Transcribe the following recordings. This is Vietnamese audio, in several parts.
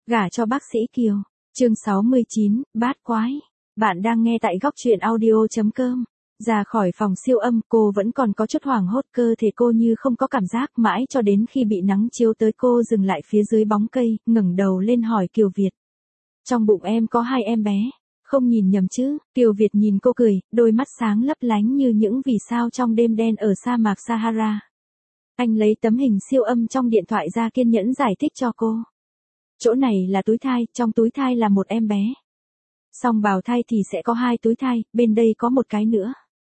Gả cho bác sĩ Kiều. Chương 69, bát quái. Bạn đang nghe tại góc truyện audio.com. Ra khỏi phòng siêu âm, cô vẫn còn có chút hoảng hốt, cơ thể cô như không có cảm giác, mãi cho đến khi bị nắng chiếu tới cô dừng lại phía dưới bóng cây, ngẩng đầu lên hỏi Kiều Việt. Trong bụng em có 2 em bé, không nhìn nhầm chứ? Kiều Việt nhìn cô cười, đôi mắt sáng lấp lánh như những vì sao trong đêm đen ở sa mạc Sahara. Anh lấy tấm hình siêu âm trong điện thoại ra kiên nhẫn giải thích cho cô. Chỗ này là túi thai, trong túi thai là một em bé. Xong bào thai thì sẽ có 2 túi thai, bên đây có một cái nữa.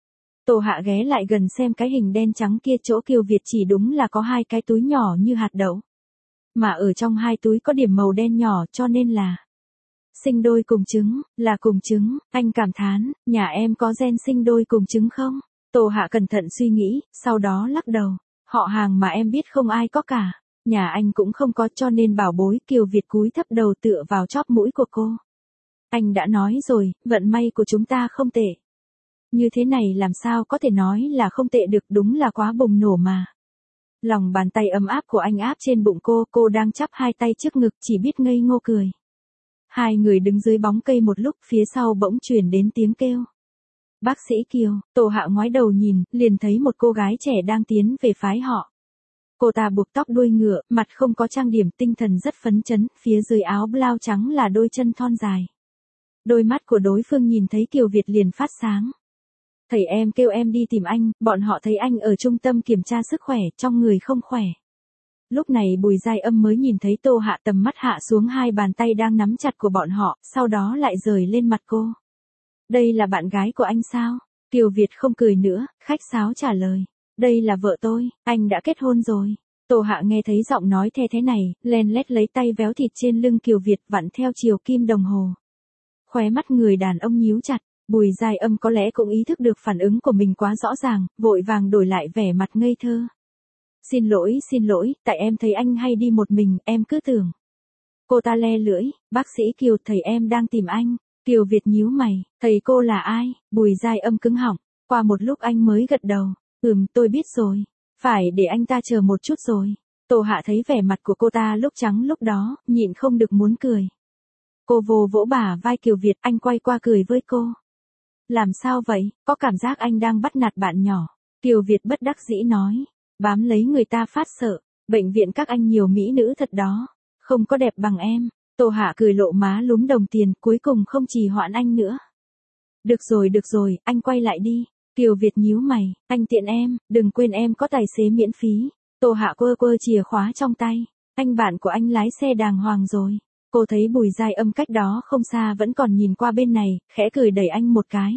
Tô Hạ ghé lại gần xem cái hình đen trắng kia, chỗ Kiều Việt chỉ đúng là có 2 cái túi nhỏ như hạt đậu. Mà ở trong 2 túi có điểm màu đen nhỏ, cho nên là sinh đôi cùng trứng, là cùng trứng. Anh cảm thán, nhà em có gen sinh đôi cùng trứng không? Tô Hạ cẩn thận suy nghĩ, sau đó lắc đầu. Họ hàng mà em biết không ai có cả. Nhà anh cũng không có, cho nên bảo bối. Kiều Việt cúi thấp đầu tựa vào chóp mũi của cô. Anh đã nói rồi, vận may của chúng ta không tệ. Như thế này làm sao có thể nói là không tệ được, đúng là quá bùng nổ mà. Lòng bàn tay ấm áp của anh áp trên bụng cô đang chắp 2 tay trước ngực chỉ biết ngây ngô cười. Hai người đứng dưới bóng cây một lúc, phía sau bỗng truyền đến tiếng kêu. Bác sĩ Kiều. Tô Hạ ngoái đầu nhìn, liền thấy một cô gái trẻ đang tiến về phái họ. Cô ta buộc tóc đuôi ngựa, mặt không có trang điểm, tinh thần rất phấn chấn, phía dưới áo blau trắng là đôi chân thon dài. Đôi mắt của đối phương nhìn thấy Kiều Việt liền phát sáng. Thầy em kêu em đi tìm anh, bọn họ thấy anh ở trung tâm kiểm tra sức khỏe, trong người không khỏe. Lúc này Bùi Giai Âm mới nhìn thấy Tô Hạ, tầm mắt hạ xuống 2 bàn tay đang nắm chặt của bọn họ, sau đó lại rời lên mặt cô. Đây là bạn gái của anh sao? Kiều Việt không cười nữa, khách sáo trả lời. Đây là vợ tôi, anh đã kết hôn rồi. Tô Hạ nghe thấy giọng nói the thế này, len lét lấy tay véo thịt trên lưng Kiều Việt vặn theo chiều kim đồng hồ. Khóe mắt người đàn ông nhíu chặt, Bùi Giai Âm có lẽ cũng ý thức được phản ứng của mình quá rõ ràng, vội vàng đổi lại vẻ mặt ngây thơ. Xin lỗi, tại em thấy anh hay đi một mình, em cứ tưởng. Cô ta le lưỡi, bác sĩ Kiều, thầy em đang tìm anh. Kiều Việt nhíu mày, thầy cô là ai? Bùi Giai Âm cứng họng, qua một lúc anh mới gật đầu. Tôi biết rồi, phải để anh ta chờ một chút rồi. Tô Hạ thấy vẻ mặt của cô ta lúc trắng lúc đó, nhịn không được muốn cười. Cô vỗ bả vai Kiều Việt, anh quay qua cười với cô. Làm sao vậy, có cảm giác anh đang bắt nạt bạn nhỏ. Kiều Việt bất đắc dĩ nói, bám lấy người ta phát sợ, bệnh viện các anh nhiều mỹ nữ thật đó, không có đẹp bằng em. Tô Hạ cười lộ má lúm đồng tiền, cuối cùng không trì hoãn anh nữa. Được rồi, anh quay lại đi. Kiều Việt nhíu mày, anh tiện em, đừng quên em có tài xế miễn phí. Tô Hạ quơ chìa khóa trong tay, anh bạn của anh lái xe đàng hoàng rồi. Cô thấy Bùi Giai Âm cách đó không xa vẫn còn nhìn qua bên này, khẽ cười đẩy anh một cái.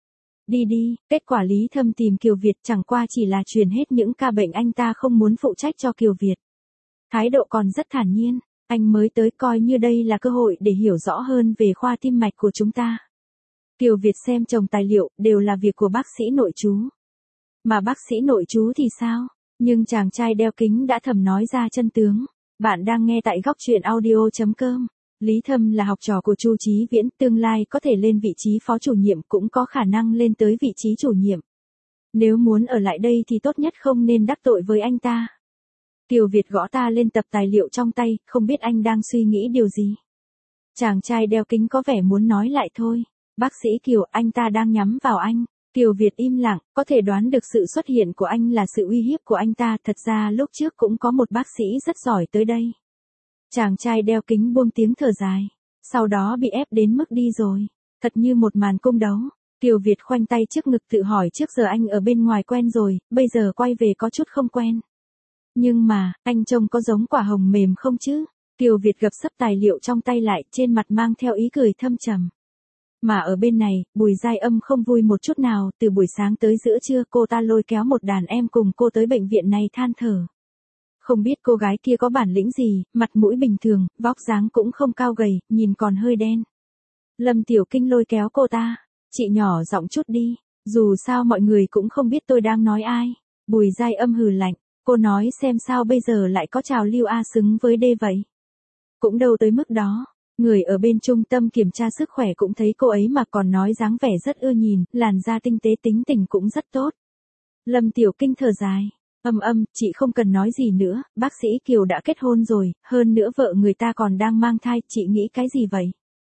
Đi, kết quả Lý Thâm tìm Kiều Việt chẳng qua chỉ là truyền hết những ca bệnh anh ta không muốn phụ trách cho Kiều Việt. Thái độ còn rất thản nhiên, anh mới tới coi như đây là cơ hội để hiểu rõ hơn về khoa tim mạch của chúng ta. Kiều Việt xem chồng tài liệu, đều là việc của bác sĩ nội trú. Mà bác sĩ nội trú thì sao? Nhưng chàng trai đeo kính đã thầm nói ra chân tướng. Bạn đang nghe tại góc truyện audio.com. Lý Thâm là học trò của Chu Chí Viễn, tương lai có thể lên vị trí phó chủ nhiệm, cũng có khả năng lên tới vị trí chủ nhiệm. Nếu muốn ở lại đây thì tốt nhất không nên đắc tội với anh ta. Kiều Việt gõ ta lên tập tài liệu trong tay, không biết anh đang suy nghĩ điều gì. Chàng trai đeo kính có vẻ muốn nói lại thôi. Bác sĩ Kiều, anh ta đang nhắm vào anh. Kiều Việt im lặng, có thể đoán được sự xuất hiện của anh là sự uy hiếp của anh ta. Thật ra lúc trước cũng có một bác sĩ rất giỏi tới đây. Chàng trai đeo kính buông tiếng thở dài. Sau đó bị ép đến mức đi rồi. Thật như một màn cung đấu. Kiều Việt khoanh tay trước ngực tự hỏi, trước giờ anh ở bên ngoài quen rồi, bây giờ quay về có chút không quen. Nhưng mà, anh trông có giống quả hồng mềm không chứ? Kiều Việt gập sấp tài liệu trong tay lại, trên mặt mang theo ý cười thâm trầm. Mà ở bên này, Bùi Giai Âm không vui một chút nào, từ buổi sáng tới giữa trưa cô ta lôi kéo một đàn em cùng cô tới bệnh viện này than thở. Không biết cô gái kia có bản lĩnh gì, mặt mũi bình thường, vóc dáng cũng không cao gầy, nhìn còn hơi đen. Lâm Tiểu Kinh lôi kéo cô ta, chị nhỏ giọng chút đi, dù sao mọi người cũng không biết tôi đang nói ai. Bùi Giai Âm hừ lạnh, cô nói xem sao bây giờ lại có trào lưu A xứng với D vậy. Cũng đâu tới mức đó. Người ở bên trung tâm kiểm tra sức khỏe cũng thấy cô ấy mà còn nói dáng vẻ rất ưa nhìn, làn da tinh tế, tính tình cũng rất tốt. Lâm Tiểu Kinh thở dài, Chị không cần nói gì nữa, bác sĩ Kiều đã kết hôn rồi, hơn nữa vợ người ta còn đang mang thai, chị nghĩ cái gì vậy?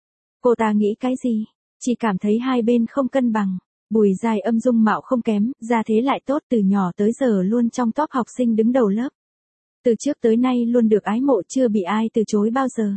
Cô ta nghĩ cái gì? Chị cảm thấy hai bên không cân bằng. Bùi Giai Âm dung mạo không kém, gia thế lại tốt, từ nhỏ tới giờ luôn trong top học sinh đứng đầu lớp. Từ trước tới nay luôn được ái mộ, chưa bị ai từ chối bao giờ.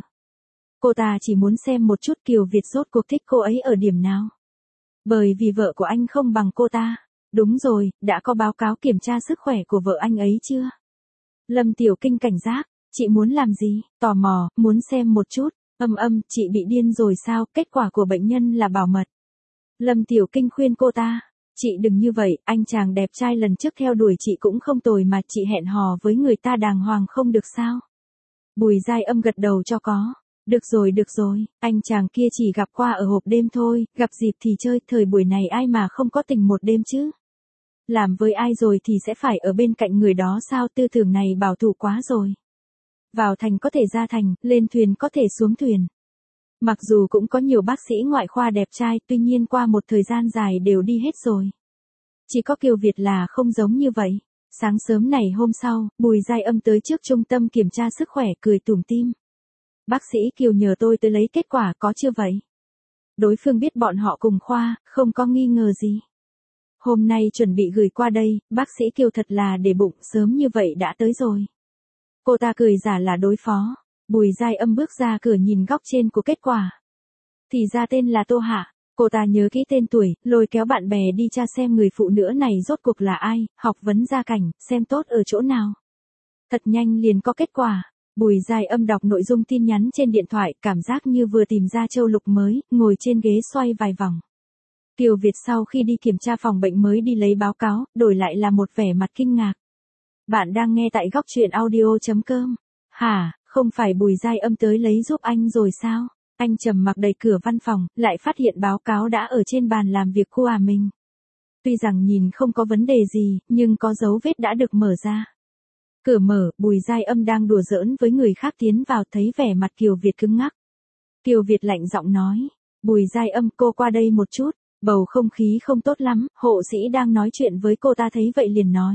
Cô ta chỉ muốn xem một chút Kiều Việt rốt cuộc thích cô ấy ở điểm nào. Bởi vì vợ của anh không bằng cô ta. Đúng rồi, đã có báo cáo kiểm tra sức khỏe của vợ anh ấy chưa? Lâm Tiểu Kinh cảnh giác, chị muốn làm gì? Tò mò, muốn xem một chút. Chị bị điên rồi sao? Kết quả của bệnh nhân là bảo mật. Lâm Tiểu Kinh khuyên cô ta. Chị đừng như vậy, anh chàng đẹp trai lần trước theo đuổi chị cũng không tồi mà, chị hẹn hò với người ta đàng hoàng không được sao? Bùi Giai Âm gật đầu cho có. Được rồi, anh chàng kia chỉ gặp qua ở hộp đêm thôi, gặp dịp thì chơi, thời buổi này ai mà không có tình một đêm chứ? Làm với ai rồi thì sẽ phải ở bên cạnh người đó sao, tư tưởng này bảo thủ quá rồi. Vào thành có thể ra thành, lên thuyền có thể xuống thuyền. Mặc dù cũng có nhiều bác sĩ ngoại khoa đẹp trai, tuy nhiên qua một thời gian dài đều đi hết rồi. Chỉ có Kiều Việt là không giống như vậy. Sáng sớm này hôm sau, Bùi Giai Âm tới trước trung tâm kiểm tra sức khỏe cười tủm tỉm. Bác sĩ Kiều nhờ tôi tới lấy kết quả, có chưa vậy? Đối phương biết bọn họ cùng khoa, không có nghi ngờ gì. Hôm nay chuẩn bị gửi qua đây, bác sĩ Kiều thật là để bụng, sớm như vậy đã tới rồi. Cô ta cười giả là đối phó. Bùi Giai Âm bước ra cửa nhìn góc trên của kết quả. Thì ra tên là Tô Hạ. Cô ta nhớ kỹ tên tuổi, lôi kéo bạn bè đi tra xem người phụ nữ này rốt cuộc là ai, học vấn gia cảnh, xem tốt ở chỗ nào. Thật nhanh liền có kết quả. Bùi Giai Âm đọc nội dung tin nhắn trên điện thoại, cảm giác như vừa tìm ra châu lục mới, ngồi trên ghế xoay vài vòng. Kiều Việt sau khi đi kiểm tra phòng bệnh mới đi lấy báo cáo, đổi lại là một vẻ mặt kinh ngạc. Bạn đang nghe tại góc truyện audio.com. Hả, không phải Bùi Giai Âm tới lấy giúp anh rồi sao? Anh trầm mặc đẩy cửa văn phòng, lại phát hiện báo cáo đã ở trên bàn làm việc của mình. Tuy rằng nhìn không có vấn đề gì, nhưng có dấu vết đã được mở ra. Cửa mở, Bùi Giai Âm đang đùa giỡn với người khác tiến vào, thấy vẻ mặt Kiều Việt cứng ngắc. Kiều Việt lạnh giọng nói, Bùi Giai Âm, cô qua đây một chút. Bầu không khí không tốt lắm, hộ sĩ đang nói chuyện với cô ta thấy vậy liền nói.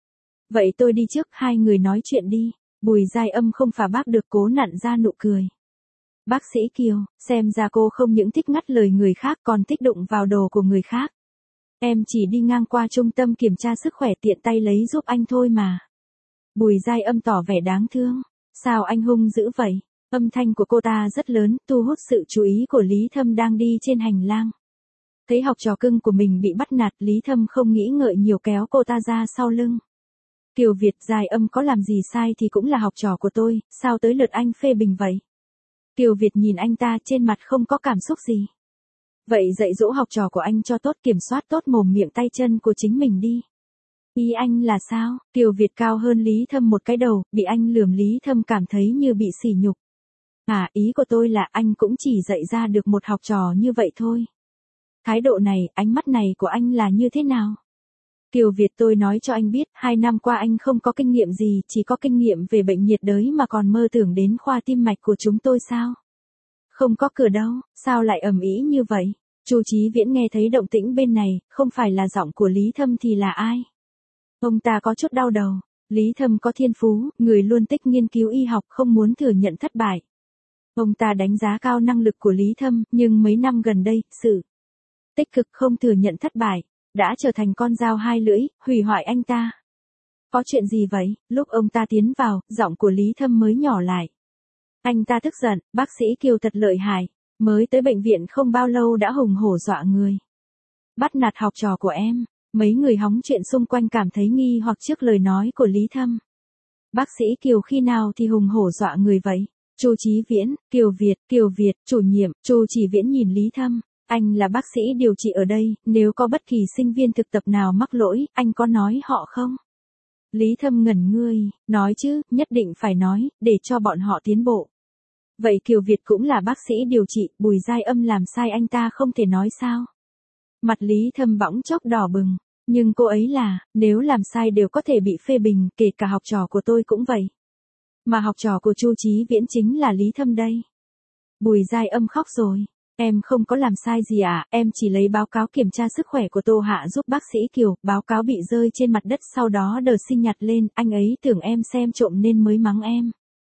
Vậy tôi đi trước, hai người nói chuyện đi. Bùi Giai Âm không phá bác được, cố nặn ra nụ cười. Bác sĩ Kiều, xem ra cô không những thích ngắt lời người khác còn thích đụng vào đồ của người khác. Em chỉ đi ngang qua trung tâm kiểm tra sức khỏe tiện tay lấy giúp anh thôi mà. Bùi Giai Âm tỏ vẻ đáng thương. Sao anh hung dữ vậy? Âm thanh của cô ta rất lớn, thu hút sự chú ý của Lý Thâm đang đi trên hành lang. Thấy học trò cưng của mình bị bắt nạt, Lý Thâm không nghĩ ngợi nhiều kéo cô ta ra sau lưng. Kiều Việt, Giai Âm có làm gì sai thì cũng là học trò của tôi, sao tới lượt anh phê bình vậy? Kiều Việt nhìn anh ta, trên mặt không có cảm xúc gì. Vậy dạy dỗ học trò của anh cho tốt, kiểm soát tốt mồm miệng tay chân của chính mình đi. Ý anh là sao? Kiều Việt cao hơn Lý Thâm một cái đầu, bị anh lườm Lý Thâm cảm thấy như bị sỉ nhục. Ý của tôi là anh cũng chỉ dạy ra được một học trò như vậy thôi. Thái độ này, ánh mắt này của anh là như thế nào? Kiều Việt, tôi nói cho anh biết, 2 năm qua anh không có kinh nghiệm gì, chỉ có kinh nghiệm về bệnh nhiệt đới mà còn mơ tưởng đến khoa tim mạch của chúng tôi sao? Không có cửa đâu, sao lại ầm ĩ như vậy? Chu Chí Viễn nghe thấy động tĩnh bên này, không phải là giọng của Lý Thâm thì là ai? Ông ta có chút đau đầu. Lý Thâm có thiên phú, người luôn tích nghiên cứu y học, không muốn thừa nhận thất bại. Ông ta đánh giá cao năng lực của Lý Thâm, nhưng mấy năm gần đây, sự tích cực không thừa nhận thất bại, đã trở thành con dao hai lưỡi, hủy hoại anh ta. Có chuyện gì vậy? Lúc ông ta tiến vào, giọng của Lý Thâm mới nhỏ lại. Anh ta tức giận, bác sĩ Kiều thật lợi hại, mới tới bệnh viện không bao lâu đã hùng hổ dọa người. Bắt nạt học trò của em. Mấy người hóng chuyện xung quanh cảm thấy nghi hoặc trước lời nói của Lý Thâm. Bác sĩ Kiều khi nào thì hùng hổ dọa người vậy? Chu Chí Viễn, Kiều Việt, chủ nhiệm. Chu Chí Viễn nhìn Lý Thâm. Anh là bác sĩ điều trị ở đây, nếu có bất kỳ sinh viên thực tập nào mắc lỗi, anh có nói họ không? Lý Thâm ngẩn người, nói chứ, nhất định phải nói, để cho bọn họ tiến bộ. Vậy Kiều Việt cũng là bác sĩ điều trị, Bùi Giai Âm làm sai anh ta không thể nói sao? Mặt Lý Thâm bỗng chốc đỏ bừng, nhưng cô ấy là, nếu làm sai đều có thể bị phê bình, kể cả học trò của tôi cũng vậy. Mà học trò của Chu Chí Viễn chính là Lý Thâm đây. Bùi Giai Âm khóc rồi, Em không có làm sai gì à, em chỉ lấy báo cáo kiểm tra sức khỏe của Tô Hạ giúp bác sĩ Kiều, báo cáo bị rơi trên mặt đất sau đó đờ sinh nhặt lên, anh ấy tưởng em xem trộm nên mới mắng em.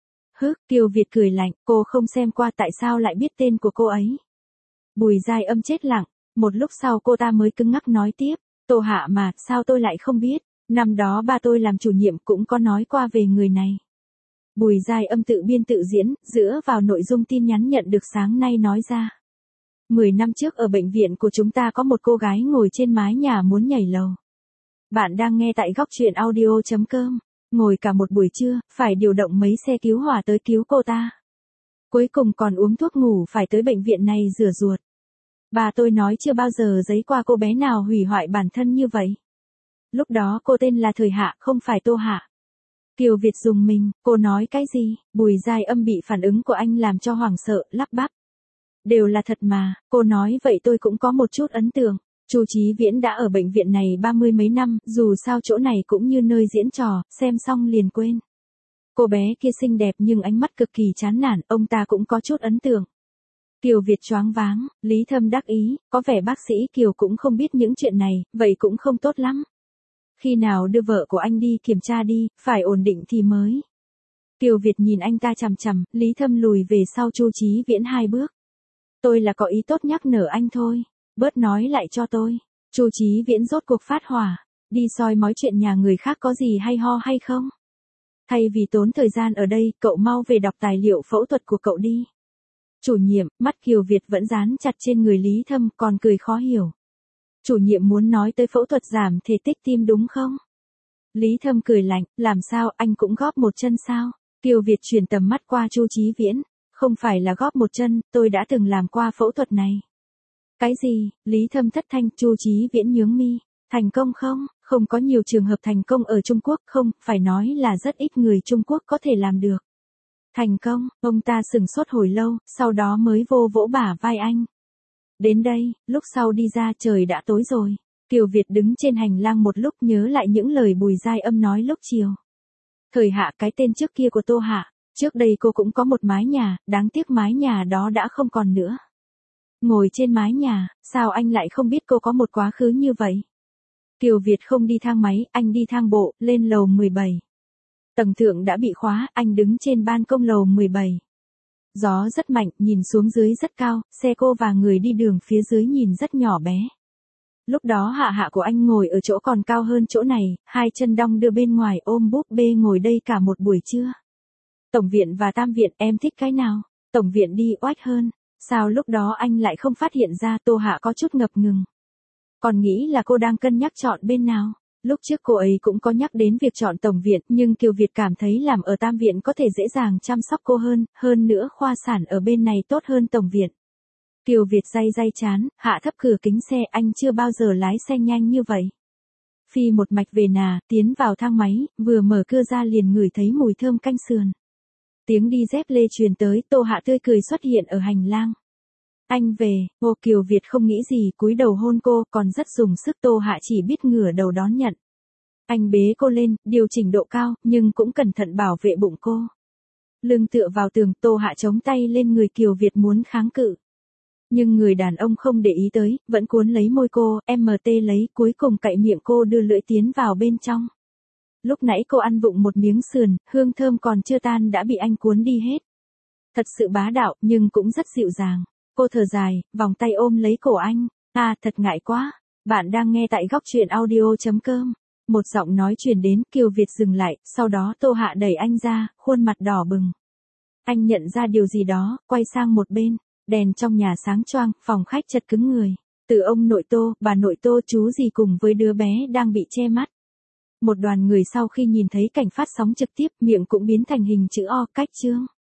Kiều Việt cười lạnh, cô không xem qua tại sao lại biết tên của cô ấy. Bùi Giai Âm chết lặng, một lúc sau cô ta mới cứng ngắc nói tiếp, Tô Hạ mà, sao tôi lại không biết, năm đó ba tôi làm chủ nhiệm cũng có nói qua về người này. Bùi Giai Âm tự biên tự diễn, dựa vào nội dung tin nhắn nhận được sáng nay nói ra. 10 năm trước ở bệnh viện của chúng ta có một cô gái ngồi trên mái nhà muốn nhảy lầu. Bạn đang nghe tại góc truyện audio.com. Ngồi cả một buổi trưa, phải điều động mấy xe cứu hỏa tới cứu cô ta. Cuối cùng còn uống thuốc ngủ phải tới bệnh viện này rửa ruột. Bà tôi nói chưa bao giờ giấy qua cô bé nào hủy hoại bản thân như vậy. Lúc đó cô tên là Thời Hạ, không phải Tô Hạ. Kiều Việt dùng mình, cô nói cái gì? Bùi Giai Âm bị phản ứng của anh làm cho hoảng sợ, lắp bắp. Đều là thật mà, cô nói vậy tôi cũng có một chút ấn tượng. Chu Chí Viễn đã ở bệnh viện này 30 mấy năm, dù sao chỗ này cũng như nơi diễn trò, xem xong liền quên. Cô bé kia xinh đẹp nhưng ánh mắt cực kỳ chán nản, ông ta cũng có chút ấn tượng. Kiều Việt choáng váng, Lý Thâm đắc ý, có vẻ bác sĩ Kiều cũng không biết những chuyện này, vậy cũng không tốt lắm. Khi nào đưa vợ của anh đi kiểm tra đi, phải ổn định thì mới. Kiều Việt nhìn anh ta chằm chằm, Lý Thâm lùi về sau Chu Chí Viễn 2 bước. Tôi là có ý tốt nhắc nhở anh thôi, bớt nói lại cho tôi. Chu Chí Viễn rốt cuộc phát hỏa, đi soi mói chuyện nhà người khác có gì hay ho hay không? Thay vì tốn thời gian ở đây, cậu mau về đọc tài liệu phẫu thuật của cậu đi. Chủ nhiệm, mắt Kiều Việt vẫn dán chặt trên người Lý Thâm, còn cười khó hiểu. Chủ nhiệm muốn nói tới phẫu thuật giảm thể tích tim đúng không? Lý Thâm cười lạnh, làm sao, anh cũng góp một chân sao? Kiều Việt chuyển tầm mắt qua Chu Chí Viễn, không phải là góp một chân, tôi đã từng làm qua phẫu thuật này. Cái gì? Lý Thâm thất thanh. Chu Chí Viễn nhướng mi. Thành công không? Không có nhiều trường hợp thành công ở Trung Quốc, không, phải nói là rất ít người Trung Quốc có thể làm được. Thành công, ông ta sửng sốt hồi lâu, sau đó mới vô vỗ bả vai anh. Đến đây, lúc sau đi ra trời đã tối rồi. Kiều Việt đứng trên hành lang một lúc nhớ lại những lời Bùi Giai Âm nói lúc chiều. Thời Hạ, cái tên trước kia của Tô Hạ, trước đây cô cũng có một mái nhà, đáng tiếc mái nhà đó đã không còn nữa. Ngồi trên mái nhà, sao anh lại không biết cô có một quá khứ như vậy? Kiều Việt không đi thang máy, anh đi thang bộ, lên lầu 17. Tầng thượng đã bị khóa, anh đứng trên ban công lầu 17. Gió rất mạnh, nhìn xuống dưới rất cao, xe cô và người đi đường phía dưới nhìn rất nhỏ bé. Lúc đó hạ của anh ngồi ở chỗ còn cao hơn chỗ này, 2 chân đong đưa bên ngoài ôm búp bê ngồi đây cả một buổi trưa. Tổng viện và Tam viện, em thích cái nào? Tổng viện đi oách hơn. Sao lúc đó anh lại không phát hiện ra? Tô Hạ có chút ngập ngừng. Còn nghĩ là cô đang cân nhắc chọn bên nào. Lúc trước cô ấy cũng có nhắc đến việc chọn tổng viện, nhưng Kiều Việt cảm thấy làm ở Tam viện có thể dễ dàng chăm sóc cô hơn nữa khoa sản ở bên này tốt hơn tổng viện. Kiều Việt day chán, hạ thấp cửa kính xe, anh chưa bao giờ lái xe nhanh như vậy. Phi một mạch về nà, tiến vào thang máy, vừa mở cửa ra liền ngửi thấy mùi thơm canh sườn. Tiếng đi dép lê truyền tới, Tô Hạ tươi cười xuất hiện ở hành lang. Anh về, Kiều Việt không nghĩ gì, cúi đầu hôn cô, còn rất dùng sức. Tô Hạ chỉ biết ngửa đầu đón nhận. Anh bế cô lên, điều chỉnh độ cao, nhưng cũng cẩn thận bảo vệ bụng cô. Lưng tựa vào tường, Tô Hạ chống tay lên người Kiều Việt muốn kháng cự. Nhưng người đàn ông không để ý tới, vẫn cuốn lấy môi cô, MT lấy, cuối cùng cạy miệng cô đưa lưỡi tiến vào bên trong. Lúc nãy cô ăn vụng một miếng sườn, hương thơm còn chưa tan đã bị anh cuốn đi hết. Thật sự bá đạo, nhưng cũng rất dịu dàng. Cô thở dài, vòng tay ôm lấy cổ anh. Thật ngại quá. Bạn đang nghe tại góc truyện audio.com. Một giọng nói truyền đến, Kiều Việt dừng lại, sau đó Tô Hạ đẩy anh ra, khuôn mặt đỏ bừng. Anh nhận ra điều gì đó, quay sang một bên. Đèn trong nhà sáng choang, phòng khách chật cứng người. Từ ông nội Tô, bà nội Tô, chú dì cùng với đứa bé đang bị che mắt. Một đoàn người sau khi nhìn thấy cảnh phát sóng trực tiếp, miệng cũng biến thành hình chữ O, cách chương.